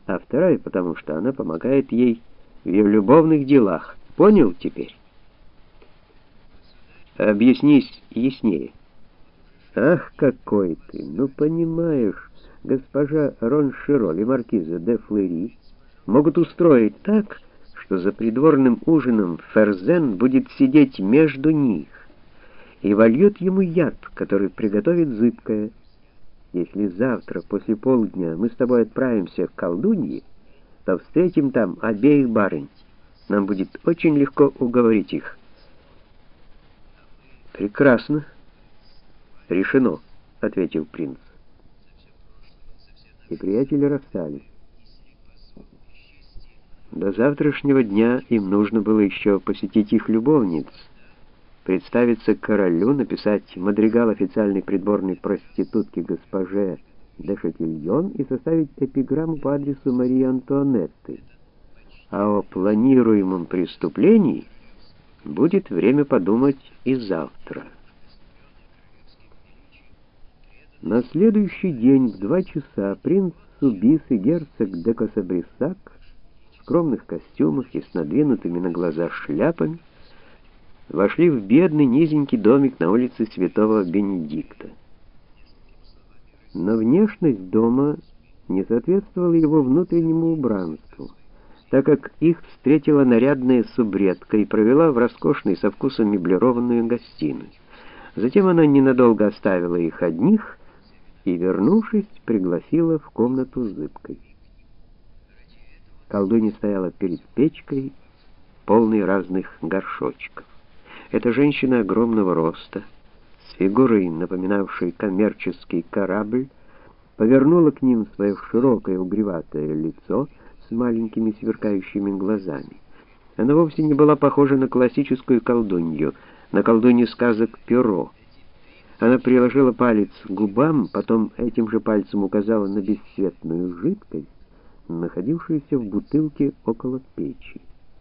а вторая потому, что она помогает ей в ее любовных делах. Понял теперь? Объяснись яснее. Ах, какой ты! Ну, понимаешь, госпожа Роншироль и маркиза де Флери могут устроить так, что за придворным ужином Ферзен будет сидеть между них и вольет ему яд, который приготовит зыбкая. Если завтра после полдня мы с тобой отправимся к колдунье, то встретим там обеих барынь. Нам будет очень легко уговорить их. Прекрасно. Решено, ответил принц. И приятели расстались. До завтрашнего дня им нужно было еще посетить их любовниц, представиться королю, написать мадригал официальной придворной проститутке госпоже де Шатильон и составить эпиграмму по адресу Марии Антуанетты. А о планируемом преступлении будет время подумать и завтра. На следующий день в 2 часа принц Субис и герцог де Косабрисак в скромных костюмах и с надвинутыми на глаза шляпами вошли в бедный низенький домик на улице Святого Бенедикта. Но внешность дома не соответствовала его внутреннему убранству, так как их встретила нарядная субредка и провела в роскошной со вкусом меблированную гостиную. Затем она ненадолго оставила их одних и, вернувшись, пригласила в комнату зыбкой. Колдунья стояла перед печкой, полной разных горшочков. Эта женщина огромного роста, с фигурой, напоминавшей коммерческий корабль, повернула к ним свое широкое угреватое лицо с маленькими сверкающими глазами. Она вовсе не была похожа на классическую колдунью, на колдунью сказок Перо. Она приложила палец к губам, потом этим же пальцем указала на бесцветную жидкость, находившуюся в бутылке около печи.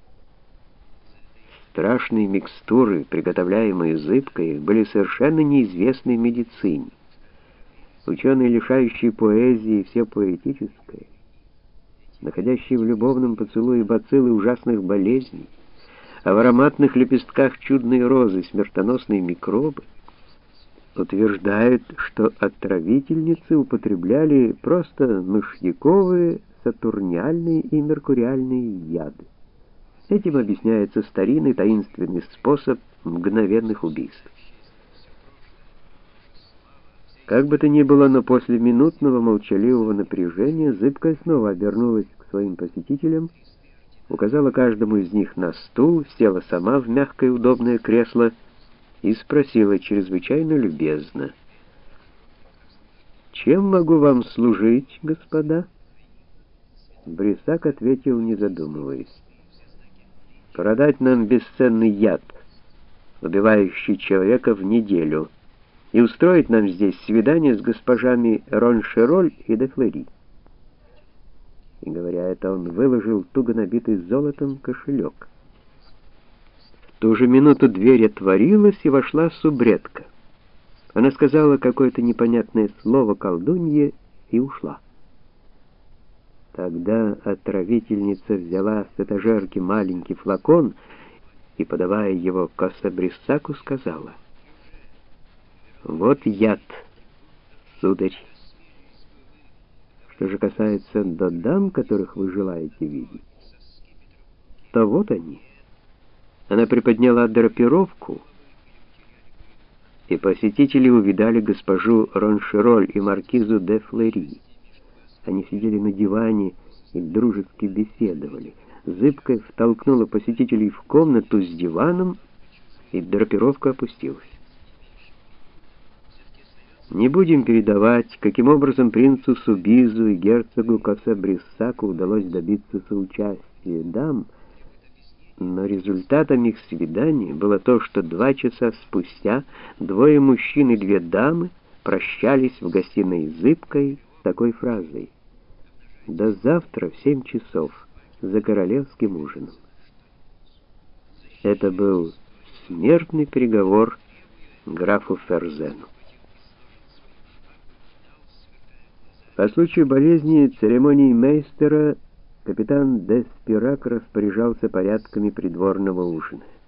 Страшные микстуры, приготовляемые зыбкой, были совершенно неизвестны медицине. Ученые, лишающие поэзии все поэтическое, находящие в любовном поцелуе бациллы ужасных болезней, а в ароматных лепестках чудной розы смертоносные микробы, утверждают, что отравительницы употребляли просто мышьяковые, сатурниальные и меркуриальные яды. Этим объясняется старинный таинственный способ мгновенных убийств. Как бы то ни было, но после минутного молчаливого напряжения зыбкая снова обернулась к своим посетителям, указала каждому из них на стул, села сама в мягкое удобное кресло и спросила чрезвычайно любезно: «Чем могу вам служить, господа?» Брисак ответил, не задумываясь: «Продать нам бесценный яд, убивающий человека в неделю, и устроить нам здесь свидание с госпожами Роншироль и де Флери». И говоря это, он выложил туго набитый золотом кошелек. В ту же минуту дверь отворилась, и вошла субредка. Она сказала какое-то непонятное слово колдунье и ушла. Тогда отравительница взяла с этажерки маленький флакон и, подавая его Косабрисаку, сказала: «Вот яд, сударь. Что же касается до дам, которых вы желаете видеть, то вот они». Она приподняла драпировку, и посетители увидали госпожу Роншироль и маркизу де Флери. Они сидели на диване и дружески беседовали. Зыбкая втолкнула посетителей в комнату с диваном, и драпировка опустилась. Не будем передавать, каким образом принцу Субизу и герцогу Косабрисаку удалось добиться соучастия дам, но результатом их свидания было то, что 2 часа спустя 2 мужчин и 2 дамы прощались в гостиной зыбкой с такой фразой: «До завтра в 7 часов за королевским ужином». Это был смертный приговор графу Ферзену. По случаю болезни церемоний мейстера капитан де Спирак распоряжался порядками придворного ужина.